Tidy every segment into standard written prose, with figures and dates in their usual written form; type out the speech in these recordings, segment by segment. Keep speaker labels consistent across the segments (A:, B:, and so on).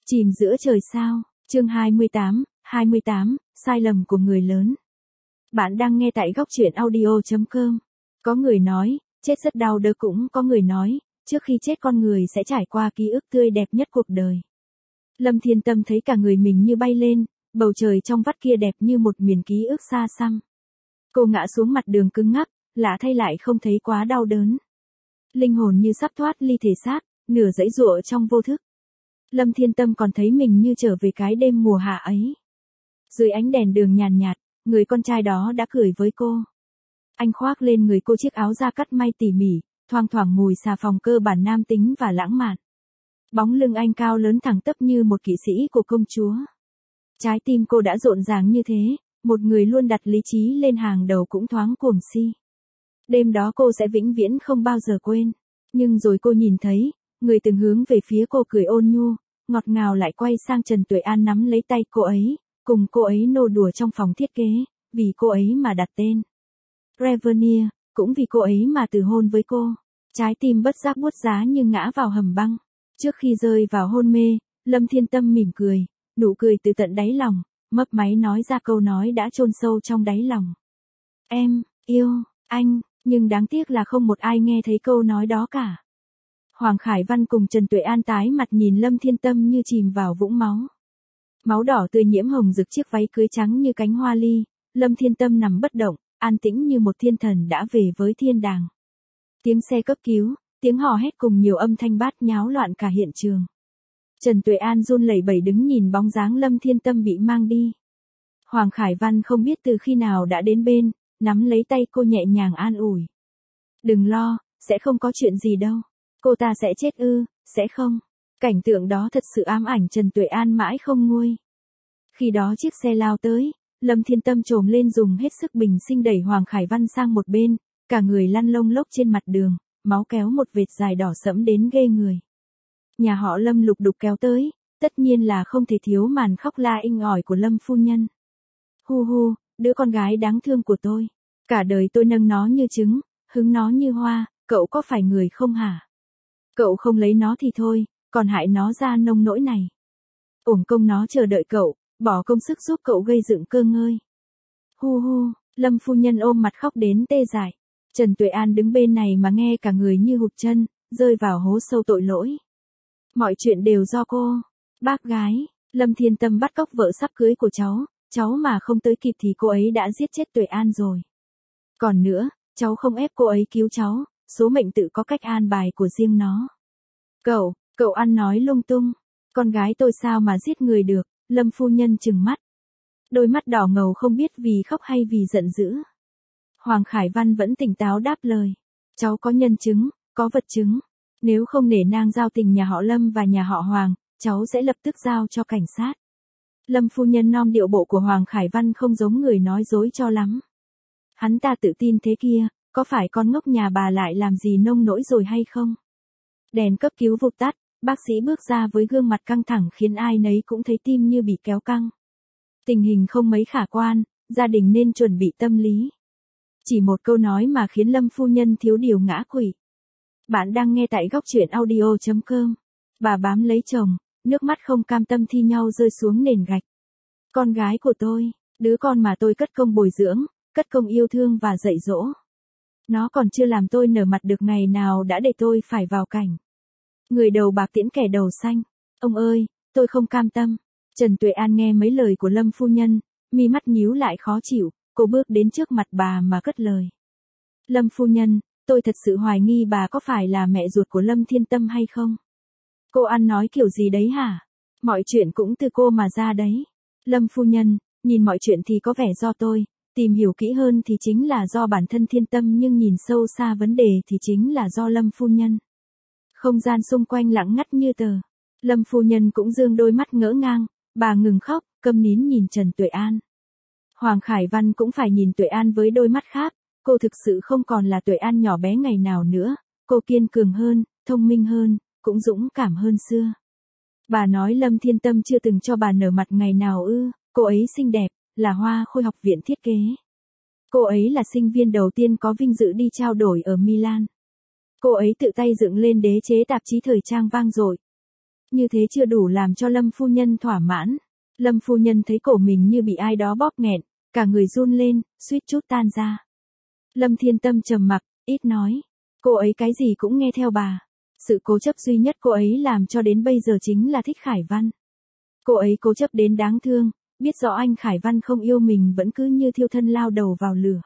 A: Chìm giữa trời sao, chương 28, sai lầm của người lớn. Bạn đang nghe tại góc truyện audio.com. Có người nói, chết rất đau đớn, cũng có người nói, trước khi chết con người sẽ trải qua ký ức tươi đẹp nhất cuộc đời. Lâm Thiên Tâm thấy cả người mình như bay lên, bầu trời trong vắt kia đẹp như một miền ký ức xa xăm. Cô ngã xuống mặt đường cứng ngắc, lạ thay lại không thấy quá đau đớn. Linh hồn như sắp thoát ly thể xác, nửa giãy giụa trong vô thức. Lâm Thiên Tâm còn thấy mình như trở về cái đêm mùa hạ ấy. Dưới ánh đèn đường nhàn nhạt, người con trai đó đã cười với cô. Anh khoác lên người cô chiếc áo da cắt may tỉ mỉ, thoang thoảng mùi xà phòng cơ bản nam tính và lãng mạn. Bóng lưng anh cao lớn thẳng tắp như một kỵ sĩ của công chúa. Trái tim cô đã rộn ràng như thế, một người luôn đặt lý trí lên hàng đầu cũng thoáng cuồng si. Đêm đó cô sẽ vĩnh viễn không bao giờ quên. Nhưng rồi cô nhìn thấy, người từng hướng về phía cô cười ôn nhu, ngọt ngào lại quay sang Trần Tuệ An nắm lấy tay cô ấy, cùng cô ấy nô đùa trong phòng thiết kế, vì cô ấy mà đặt tên Revenier, cũng vì cô ấy mà từ hôn với cô. Trái tim bất giác buốt giá như ngã vào hầm băng. Trước khi rơi vào hôn mê, Lâm Thiên Tâm mỉm cười, nụ cười từ tận đáy lòng, mấp máy nói ra câu nói đã chôn sâu trong đáy lòng. Em yêu anh, nhưng đáng tiếc là không một ai nghe thấy câu nói đó cả. Hoàng Khải Văn cùng Trần Tuệ An tái mặt nhìn Lâm Thiên Tâm như chìm vào vũng máu. Máu đỏ tươi nhiễm hồng rực chiếc váy cưới trắng như cánh hoa ly, Lâm Thiên Tâm nằm bất động, an tĩnh như một thiên thần đã về với thiên đàng. Tiếng xe cấp cứu, tiếng hò hét cùng nhiều âm thanh bát nháo loạn cả hiện trường. Trần Tuệ An run lẩy bẩy đứng nhìn bóng dáng Lâm Thiên Tâm bị mang đi. Hoàng Khải Văn không biết từ khi nào đã đến bên, nắm lấy tay cô nhẹ nhàng an ủi. Đừng lo, sẽ không có chuyện gì đâu. Cô ta sẽ chết ư, sẽ không? Cảnh tượng đó thật sự ám ảnh Trần Tuệ An mãi không nguôi. Khi đó chiếc xe lao tới, Lâm Thiên Tâm trồm lên dùng hết sức bình sinh đẩy Hoàng Khải Văn sang một bên, cả người lăn lông lốc trên mặt đường, máu kéo một vệt dài đỏ sẫm đến ghê người. Nhà họ Lâm lục đục kéo tới, tất nhiên là không thể thiếu màn khóc la inh ỏi của Lâm phu nhân. Hu hu, đứa con gái đáng thương của tôi. Cả đời tôi nâng nó như trứng, hứng nó như hoa, cậu có phải người không hả? Cậu không lấy nó thì thôi, còn hại nó ra nông nỗi này. Uổng công nó chờ đợi cậu, bỏ công sức giúp cậu gây dựng cơ ngơi. Hu hu, Lâm phu nhân ôm mặt khóc đến tê dại. Trần Tuệ An đứng bên này mà nghe cả người như hụt chân, rơi vào hố sâu tội lỗi. Mọi chuyện đều do cô. Bác gái, Lâm Thiên Tâm bắt cóc vợ sắp cưới của cháu mà không tới kịp thì cô ấy đã giết chết Tuệ An rồi. Còn nữa, cháu không ép cô ấy cứu cháu, số mệnh tự có cách an bài của riêng nó. Cậu ăn nói lung tung, con gái tôi sao mà giết người được, Lâm phu nhân trừng mắt. Đôi mắt đỏ ngầu không biết vì khóc hay vì giận dữ. Hoàng Khải Văn vẫn tỉnh táo đáp lời. Cháu có nhân chứng, có vật chứng. Nếu không nể nang giao tình nhà họ Lâm và nhà họ Hoàng, cháu sẽ lập tức giao cho cảnh sát. Lâm phu nhân nom điệu bộ của Hoàng Khải Văn không giống người nói dối cho lắm. Hắn ta tự tin thế kia, có phải con ngốc nhà bà lại làm gì nông nỗi rồi hay không? Đèn cấp cứu vụt tắt, bác sĩ bước ra với gương mặt căng thẳng khiến ai nấy cũng thấy tim như bị kéo căng. Tình hình không mấy khả quan, gia đình nên chuẩn bị tâm lý. Chỉ một câu nói mà khiến Lâm phu nhân thiếu điều ngã quỵ. Bạn đang nghe tại góc truyện audio.com. Bà bám lấy chồng, nước mắt không cam tâm thi nhau rơi xuống nền gạch. Con gái của tôi, đứa con mà tôi cất công bồi dưỡng, cất công yêu thương và dạy dỗ. Nó còn chưa làm tôi nở mặt được ngày nào đã để tôi phải vào cảnh. Người đầu bạc tiễn kẻ đầu xanh. Ông ơi, tôi không cam tâm. Trần Tuệ An nghe mấy lời của Lâm phu nhân, mi mắt nhíu lại khó chịu, cô bước đến trước mặt bà mà cất lời. Lâm phu nhân, tôi thật sự hoài nghi bà có phải là mẹ ruột của Lâm Thiên Tâm hay không? Cô ăn nói kiểu gì đấy hả? Mọi chuyện cũng từ cô mà ra đấy. Lâm phu nhân, nhìn mọi chuyện thì có vẻ do tôi, tìm hiểu kỹ hơn thì chính là do bản thân Thiên Tâm, nhưng nhìn sâu xa vấn đề thì chính là do Lâm phu nhân. Không gian xung quanh lặng ngắt như tờ. Lâm phu nhân cũng dương đôi mắt ngỡ ngàng, bà ngừng khóc, câm nín nhìn Trần Tuệ An. Hoàng Khải Văn cũng phải nhìn Tuệ An với đôi mắt khác, cô thực sự không còn là Tuệ An nhỏ bé ngày nào nữa, cô kiên cường hơn, thông minh hơn, cũng dũng cảm hơn xưa. Bà nói Lâm Thiên Tâm chưa từng cho bà nở mặt ngày nào ư? Cô ấy xinh đẹp, là hoa khôi học viện thiết kế. Cô ấy là sinh viên đầu tiên có vinh dự đi trao đổi ở Milan. Cô ấy tự tay dựng lên đế chế tạp chí thời trang vang dội. Như thế chưa đủ làm cho Lâm phu nhân thỏa mãn. Lâm phu nhân thấy cổ mình như bị ai đó bóp nghẹn, cả người run lên, suýt chút tan ra. Lâm Thiên Tâm trầm mặc, ít nói. Cô ấy cái gì cũng nghe theo bà. Sự cố chấp duy nhất cô ấy làm cho đến bây giờ chính là thích Khải Văn. Cô ấy cố chấp đến đáng thương, biết rõ anh Khải Văn không yêu mình vẫn cứ như thiêu thân lao đầu vào lửa.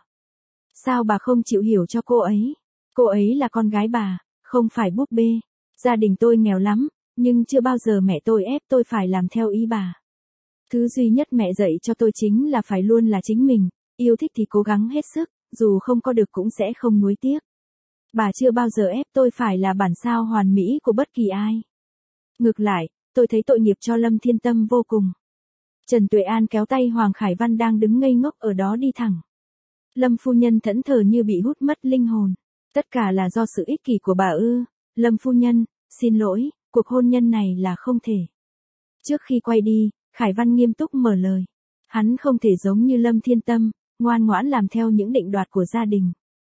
A: Sao bà không chịu hiểu cho cô ấy? Cô ấy là con gái bà, không phải búp bê. Gia đình tôi nghèo lắm, nhưng chưa bao giờ mẹ tôi ép tôi phải làm theo ý bà. Thứ duy nhất mẹ dạy cho tôi chính là phải luôn là chính mình, yêu thích thì cố gắng hết sức, dù không có được cũng sẽ không nuối tiếc. Bà chưa bao giờ ép tôi phải là bản sao hoàn mỹ của bất kỳ ai. Ngược lại, tôi thấy tội nghiệp cho Lâm Thiên Tâm vô cùng. Trần Tuệ An kéo tay Hoàng Khải Văn đang đứng ngây ngốc ở đó đi thẳng. Lâm phu nhân thẫn thờ như bị hút mất linh hồn. Tất cả là do sự ích kỷ của bà ư? Lâm phu nhân, xin lỗi, cuộc hôn nhân này là không thể. Trước khi quay đi, Khải Văn nghiêm túc mở lời. Hắn không thể giống như Lâm Thiên Tâm, ngoan ngoãn làm theo những định đoạt của gia đình.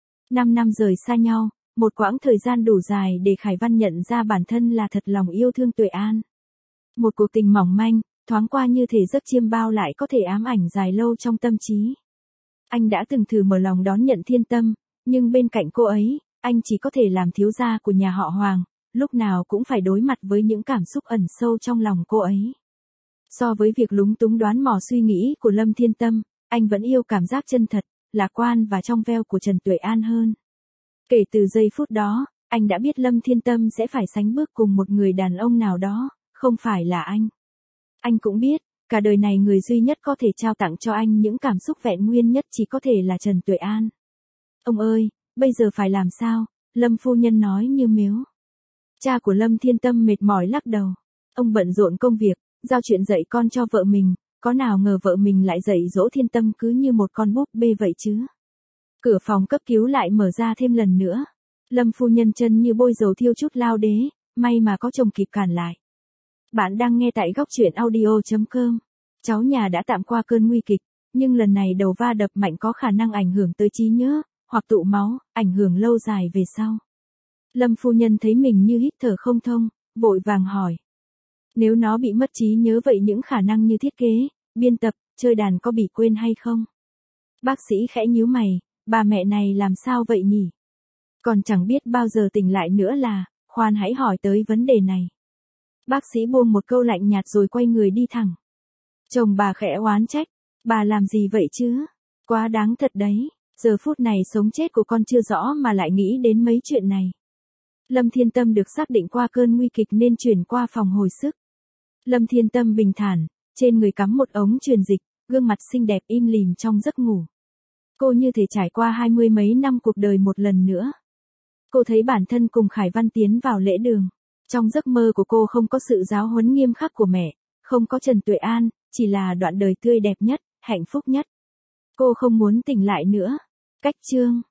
A: 5 năm rời xa nhau, một quãng thời gian đủ dài để Khải Văn nhận ra bản thân là thật lòng yêu thương Tuệ An. Một cuộc tình mỏng manh, thoáng qua như thể giấc chiêm bao lại có thể ám ảnh dài lâu trong tâm trí. Anh đã từng thử mở lòng đón nhận Thiên Tâm, nhưng bên cạnh cô ấy, anh chỉ có thể làm thiếu gia của nhà họ Hoàng, lúc nào cũng phải đối mặt với những cảm xúc ẩn sâu trong lòng cô ấy. So với việc lúng túng đoán mò suy nghĩ của Lâm Thiên Tâm, anh vẫn yêu cảm giác chân thật, lạc quan và trong veo của Trần Tuệ An hơn. Kể từ giây phút đó, anh đã biết Lâm Thiên Tâm sẽ phải sánh bước cùng một người đàn ông nào đó, không phải là anh. Anh cũng biết, cả đời này người duy nhất có thể trao tặng cho anh những cảm xúc vẹn nguyên nhất chỉ có thể là Trần Tuệ An. Ông ơi, bây giờ phải làm sao? Lâm phu nhân nói như mếu. Cha của Lâm Thiên Tâm mệt mỏi lắc đầu. Ông bận rộn công việc, giao chuyện dạy con cho vợ mình, có nào ngờ vợ mình lại dạy dỗ Thiên Tâm cứ như một con búp bê vậy chứ. Cửa phòng cấp cứu lại mở ra thêm lần nữa. Lâm phu nhân chân như bôi dầu thiêu chút lao đế, may mà có chồng kịp cản lại. Bạn đang nghe tại góc truyện audio.com. Cháu nhà đã tạm qua cơn nguy kịch, nhưng lần này đầu va đập mạnh có khả năng ảnh hưởng tới trí nhớ, hoặc tụ máu, ảnh hưởng lâu dài về sau. Lâm phu nhân thấy mình như hít thở không thông, vội vàng hỏi. Nếu nó bị mất trí nhớ vậy những khả năng như thiết kế, biên tập, chơi đàn có bị quên hay không? Bác sĩ khẽ nhíu mày, bà mẹ này làm sao vậy nhỉ? Còn chẳng biết bao giờ tỉnh lại nữa là, khoan hãy hỏi tới vấn đề này. Bác sĩ buông một câu lạnh nhạt rồi quay người đi thẳng. Chồng bà khẽ oán trách, bà làm gì vậy chứ? Quá đáng thật đấy, giờ phút này sống chết của con chưa rõ mà lại nghĩ đến mấy chuyện này. Lâm Thiên Tâm được xác định qua cơn nguy kịch nên chuyển qua phòng hồi sức. Lâm Thiên Tâm bình thản, trên người cắm một ống truyền dịch, gương mặt xinh đẹp im lìm trong giấc ngủ. Cô như thể trải qua 20 mấy năm cuộc đời một lần nữa. Cô thấy bản thân cùng Khải Văn tiến vào lễ đường. Trong giấc mơ của cô không có sự giáo huấn nghiêm khắc của mẹ, không có Trần Tuệ An, chỉ là đoạn đời tươi đẹp nhất, hạnh phúc nhất. Cô không muốn tỉnh lại nữa. Cách chương